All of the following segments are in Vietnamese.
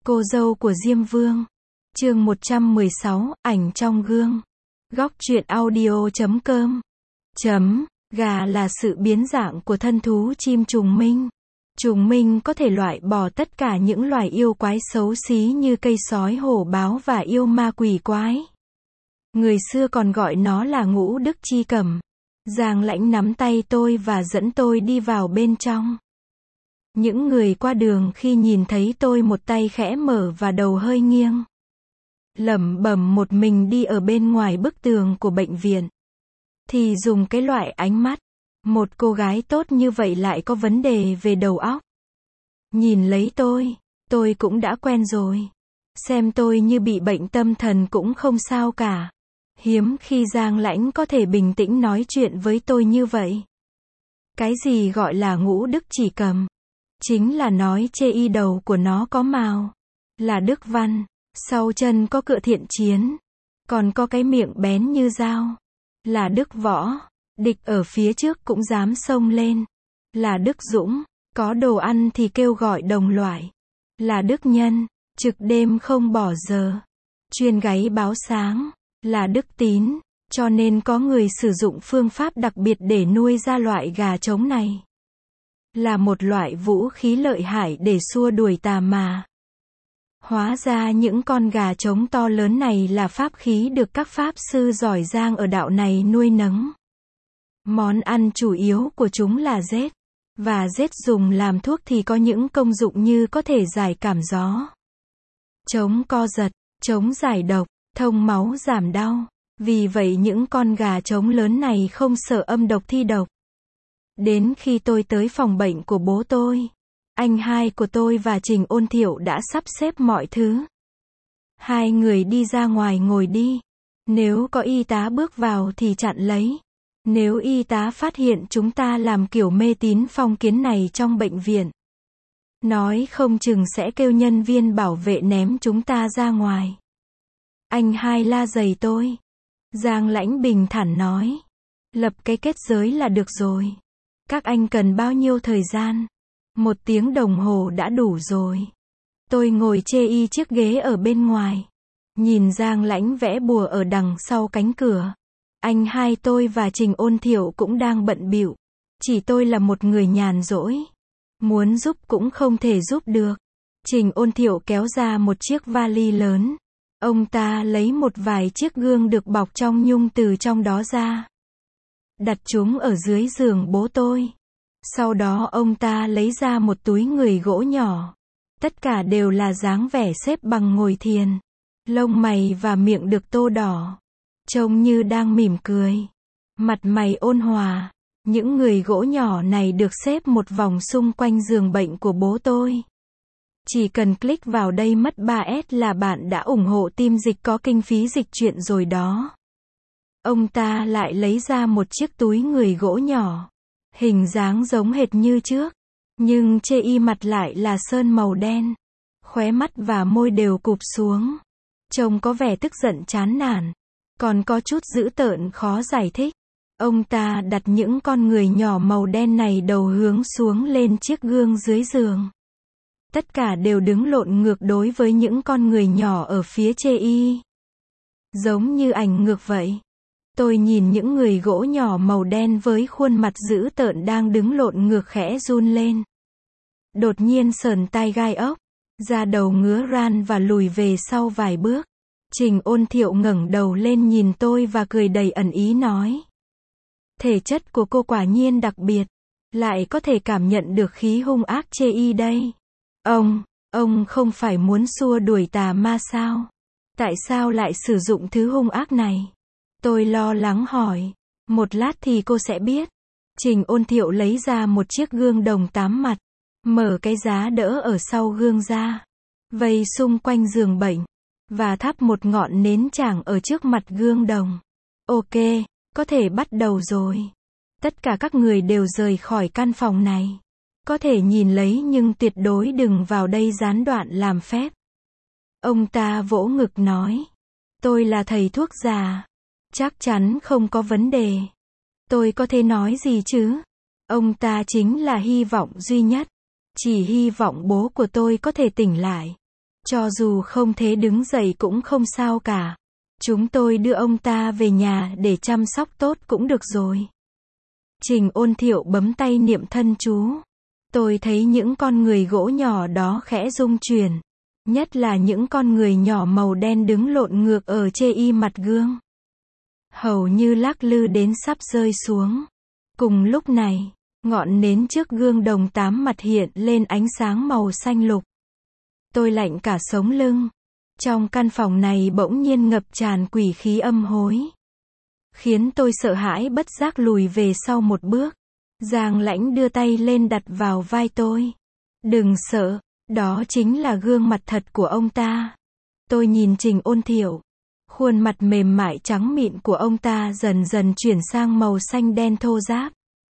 Cô dâu của Diêm Vương. Chương 116, ảnh trong gương. Góc truyện audio.com. Gà là sự biến dạng của thân thú chim trùng minh. Trùng minh có thể loại bỏ tất cả những loài yêu quái xấu xí như cây sói, hổ báo và yêu ma quỷ quái. Người xưa còn gọi nó là ngũ đức chi cầm. Giang Lãnh nắm tay tôi và dẫn tôi đi vào bên trong. Những người qua đường khi nhìn thấy tôi một tay khẽ mở và đầu hơi nghiêng, lẩm bẩm một mình đi ở bên ngoài bức tường của bệnh viện, thì dùng cái loại ánh mắt, một cô gái tốt như vậy lại có vấn đề về đầu óc. Nhìn lấy tôi cũng đã quen rồi. Xem tôi như bị bệnh tâm thần cũng không sao cả. Hiếm khi Giang Lãnh có thể bình tĩnh nói chuyện với tôi như vậy. Cái gì gọi là ngũ đức chỉ cầm? Chính là nói chê y đầu của nó có mào, là đức văn, sau chân có cựa thiện chiến, còn có cái miệng bén như dao, là đức võ, địch ở phía trước cũng dám xông lên, là đức dũng, có đồ ăn thì kêu gọi đồng loại, là đức nhân, trực đêm không bỏ giờ, chuyên gáy báo sáng, là đức tín, cho nên có người sử dụng phương pháp đặc biệt để nuôi ra loại gà trống này. Là một loại vũ khí lợi hại để xua đuổi tà ma. Hóa ra những con gà trống to lớn này là pháp khí được các pháp sư giỏi giang ở đạo này nuôi nấng. Món ăn chủ yếu của chúng là rết. Và rết dùng làm thuốc thì có những công dụng như có thể giải cảm gió, chống co giật, chống giải độc, thông máu giảm đau. Vì vậy những con gà trống lớn này không sợ âm độc thi độc. Đến khi tôi tới phòng bệnh của bố tôi, anh hai của tôi và Trình Ôn Thiệu đã sắp xếp mọi thứ. Hai người đi ra ngoài ngồi đi. Nếu có y tá bước vào thì chặn lấy. Nếu y tá phát hiện chúng ta làm kiểu mê tín phong kiến này trong bệnh viện, nói không chừng sẽ kêu nhân viên bảo vệ ném chúng ta ra ngoài. Anh hai la giày tôi. Giang Lãnh bình thản nói. Lập cái kết giới là được rồi. Các anh cần bao nhiêu thời gian? 1 tiếng đồng hồ đã đủ rồi. Tôi ngồi chê y chiếc ghế ở bên ngoài. Nhìn Giang Lãnh vẽ bùa ở đằng sau cánh cửa. Anh hai tôi và Trình Ôn Thiệu cũng đang bận bịu. Chỉ tôi là một người nhàn rỗi. Muốn giúp cũng không thể giúp được. Trình Ôn Thiệu kéo ra một chiếc vali lớn. Ông ta lấy một vài chiếc gương được bọc trong nhung từ trong đó ra. Đặt chúng ở dưới giường bố tôi. Sau đó ông ta lấy ra một túi người gỗ nhỏ. Tất cả đều là dáng vẻ xếp bằng ngồi thiền. Lông mày và miệng được tô đỏ. Trông như đang mỉm cười. Mặt mày ôn hòa. Những người gỗ nhỏ này được xếp một vòng xung quanh giường bệnh của bố tôi. Chỉ cần click vào đây mất 3S là bạn đã ủng hộ team dịch có kinh phí dịch truyện rồi đó. Ông ta lại lấy ra một chiếc túi người gỗ nhỏ. Hình dáng giống hệt như trước. Nhưng chê y mặt lại là sơn màu đen. Khóe mắt và môi đều cụp xuống. Trông có vẻ tức giận chán nản. Còn có chút dữ tợn khó giải thích. Ông ta đặt những con người nhỏ màu đen này đầu hướng xuống lên chiếc gương dưới giường. Tất cả đều đứng lộn ngược đối với những con người nhỏ ở phía chê y. Giống như ảnh ngược vậy. Tôi nhìn những người gỗ nhỏ màu đen với khuôn mặt dữ tợn đang đứng lộn ngược khẽ run lên. Đột nhiên sởn tai gai ốc. Da đầu ngứa ran và lùi về sau vài bước. Trình Ôn Thiệu ngẩng đầu lên nhìn tôi và cười đầy ẩn ý nói. Thể chất của cô quả nhiên đặc biệt. Lại có thể cảm nhận được khí hung ác chê y đây. Ông không phải muốn xua đuổi tà ma sao? Tại sao lại sử dụng thứ hung ác này? Tôi lo lắng hỏi. Một lát thì cô sẽ biết. Trình Ôn Thiệu lấy ra một chiếc gương đồng 8 mặt. Mở cái giá đỡ ở sau gương ra. Vây xung quanh giường bệnh. Và thắp một ngọn nến chảng ở trước mặt gương đồng. Ok, có thể bắt đầu rồi. Tất cả các người đều rời khỏi căn phòng này. Có thể nhìn lấy nhưng tuyệt đối đừng vào đây gián đoạn làm phép. Ông ta vỗ ngực nói. Tôi là thầy thuốc già. Chắc chắn không có vấn đề. Tôi có thể nói gì chứ? Ông ta chính là hy vọng duy nhất. Chỉ hy vọng bố của tôi có thể tỉnh lại. Cho dù không thể đứng dậy cũng không sao cả. Chúng tôi đưa ông ta về nhà để chăm sóc tốt cũng được rồi. Trình Ôn Thiệu bấm tay niệm thân chú. Tôi thấy những con người gỗ nhỏ đó khẽ rung chuyển. Nhất là những con người nhỏ màu đen đứng lộn ngược ở chê mặt gương. Hầu như lắc lư đến sắp rơi xuống. Cùng lúc này, ngọn nến trước gương đồng 8 mặt hiện lên ánh sáng màu xanh lục. Tôi lạnh cả sống lưng. Trong căn phòng này bỗng nhiên ngập tràn quỷ khí âm hối. Khiến tôi sợ hãi bất giác lùi về sau một bước. Giang Lãnh đưa tay lên đặt vào vai tôi. Đừng sợ, đó chính là gương mặt thật của ông ta. Tôi nhìn Trình Ôn Thiệu. Khuôn mặt mềm mại trắng mịn của ông ta dần dần chuyển sang màu xanh đen thô ráp.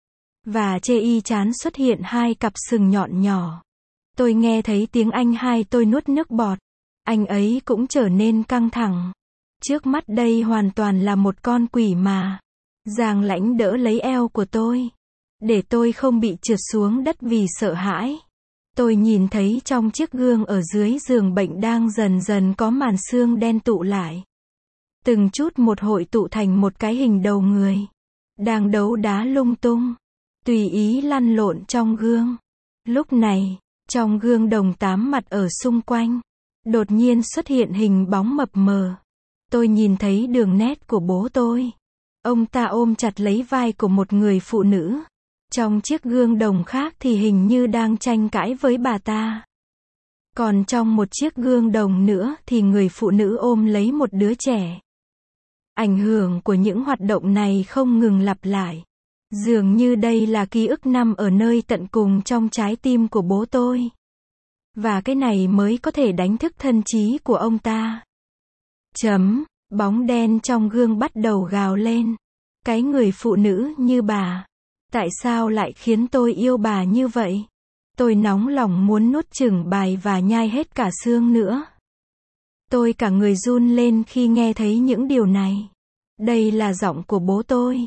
Và chê trán xuất hiện 2 cặp sừng nhọn nhỏ. Tôi nghe thấy tiếng anh hai tôi nuốt nước bọt. Anh ấy cũng trở nên căng thẳng. Trước mắt đây hoàn toàn là một con quỷ mà. Giang Lãnh đỡ lấy eo của tôi. Để tôi không bị trượt xuống đất vì sợ hãi. Tôi nhìn thấy trong chiếc gương ở dưới giường bệnh đang dần dần có màn xương đen tụ lại. Từng chút một hội tụ thành một cái hình đầu người. Đang đấu đá lung tung. Tùy ý lăn lộn trong gương. Lúc này, trong gương đồng 8 mặt ở xung quanh, đột nhiên xuất hiện hình bóng mập mờ. Tôi nhìn thấy đường nét của bố tôi. Ông ta ôm chặt lấy vai của một người phụ nữ. Trong chiếc gương đồng khác thì hình như đang tranh cãi với bà ta. Còn trong một chiếc gương đồng nữa thì người phụ nữ ôm lấy một đứa trẻ. Ảnh hưởng của những hoạt động này không ngừng lặp lại. Dường như đây là ký ức nằm ở nơi tận cùng trong trái tim của bố tôi. Và cái này mới có thể đánh thức thân trí của ông ta. Bóng đen trong gương bắt đầu gào lên. Cái người phụ nữ như bà. Tại sao lại khiến tôi yêu bà như vậy? Tôi nóng lòng muốn nuốt chửng bài và nhai hết cả xương nữa. Tôi cả người run lên khi nghe thấy những điều này. Đây là giọng của bố tôi.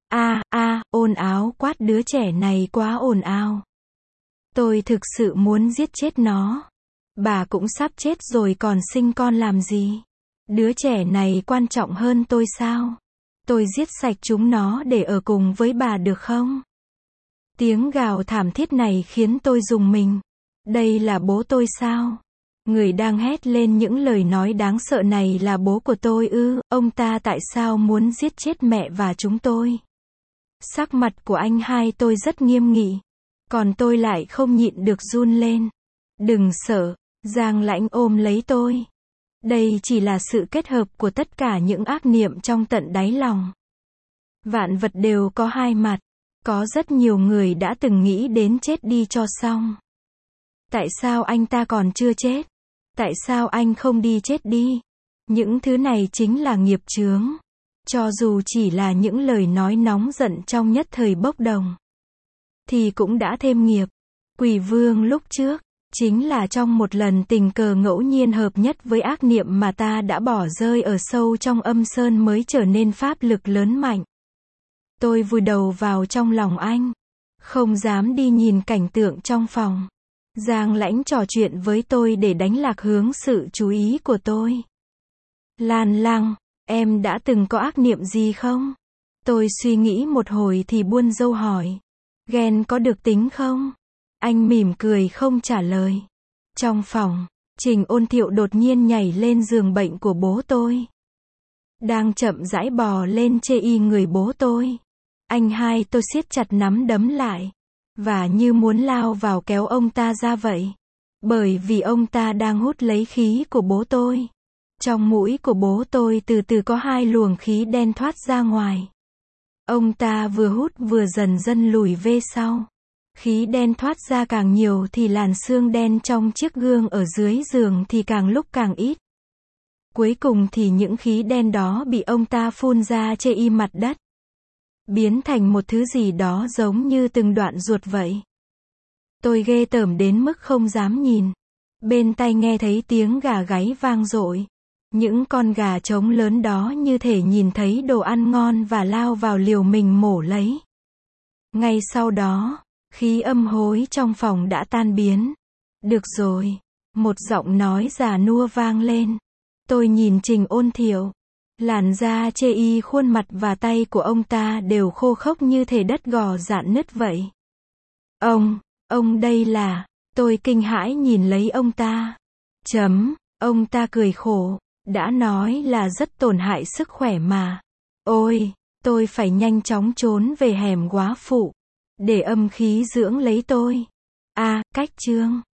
Ồn ào quát đứa trẻ này quá ồn ào. Tôi thực sự muốn giết chết nó. Bà cũng sắp chết rồi còn sinh con làm gì? Đứa trẻ này quan trọng hơn tôi sao? Tôi giết sạch chúng nó để ở cùng với bà được không? Tiếng gào thảm thiết này khiến tôi rùng mình. Đây là bố tôi sao? Người đang hét lên những lời nói đáng sợ này là bố của tôi ư? Ông ta tại sao muốn giết chết mẹ và chúng tôi? Sắc mặt của anh hai tôi rất nghiêm nghị. Còn tôi lại không nhịn được run lên. Đừng sợ, Giang Lãnh ôm lấy tôi. Đây chỉ là sự kết hợp của tất cả những ác niệm trong tận đáy lòng. Vạn vật đều có hai mặt. Có rất nhiều người đã từng nghĩ đến chết đi cho xong. Tại sao anh ta còn chưa chết? Tại sao anh không đi chết đi? Những thứ này chính là nghiệp chướng. Cho dù chỉ là những lời nói nóng giận trong nhất thời bốc đồng, thì cũng đã thêm nghiệp. Quỷ vương lúc trước, chính là trong một lần tình cờ ngẫu nhiên hợp nhất với ác niệm mà ta đã bỏ rơi ở sâu trong âm sơn mới trở nên pháp lực lớn mạnh. Tôi vùi đầu vào trong lòng anh. Không dám đi nhìn cảnh tượng trong phòng. Giang Lãnh trò chuyện với tôi để đánh lạc hướng sự chú ý của tôi. Lan Lăng, em đã từng có ác niệm gì không? Tôi suy nghĩ một hồi thì buôn râu hỏi. Ghen có được tính không? Anh mỉm cười không trả lời. Trong phòng, Trình Ôn Thiệu đột nhiên nhảy lên giường bệnh của bố tôi. Đang chậm rãi bò lên chê người bố tôi. Anh hai tôi siết chặt nắm đấm lại. Và như muốn lao vào kéo ông ta ra vậy. Bởi vì ông ta đang hút lấy khí của bố tôi. Trong mũi của bố tôi từ từ có 2 luồng khí đen thoát ra ngoài. Ông ta vừa hút vừa dần dần lùi về sau. Khí đen thoát ra càng nhiều thì làn xương đen trong chiếc gương ở dưới giường thì càng lúc càng ít. Cuối cùng thì những khí đen đó bị ông ta phun ra chê mặt đất. Biến thành một thứ gì đó giống như từng đoạn ruột vậy. Tôi ghê tởm đến mức không dám nhìn. Bên tai nghe thấy tiếng gà gáy vang dội. Những con gà trống lớn đó như thể nhìn thấy đồ ăn ngon và lao vào liều mình mổ lấy. Ngay sau đó, khí âm hối trong phòng đã tan biến. Được rồi, Một giọng nói già nua vang lên. Tôi nhìn Trình Ôn Thiệu. Làn da chê y, khuôn mặt và tay của ông ta đều khô khốc như thể đất gò rạn nứt vậy. Ông đây là... Tôi kinh hãi nhìn lấy ông ta. Ông ta cười khổ. Đã nói là rất tổn hại sức khỏe mà. Ôi, tôi phải nhanh chóng trốn về hẻm góa phụ. Để âm khí dưỡng lấy tôi. Cách Trương.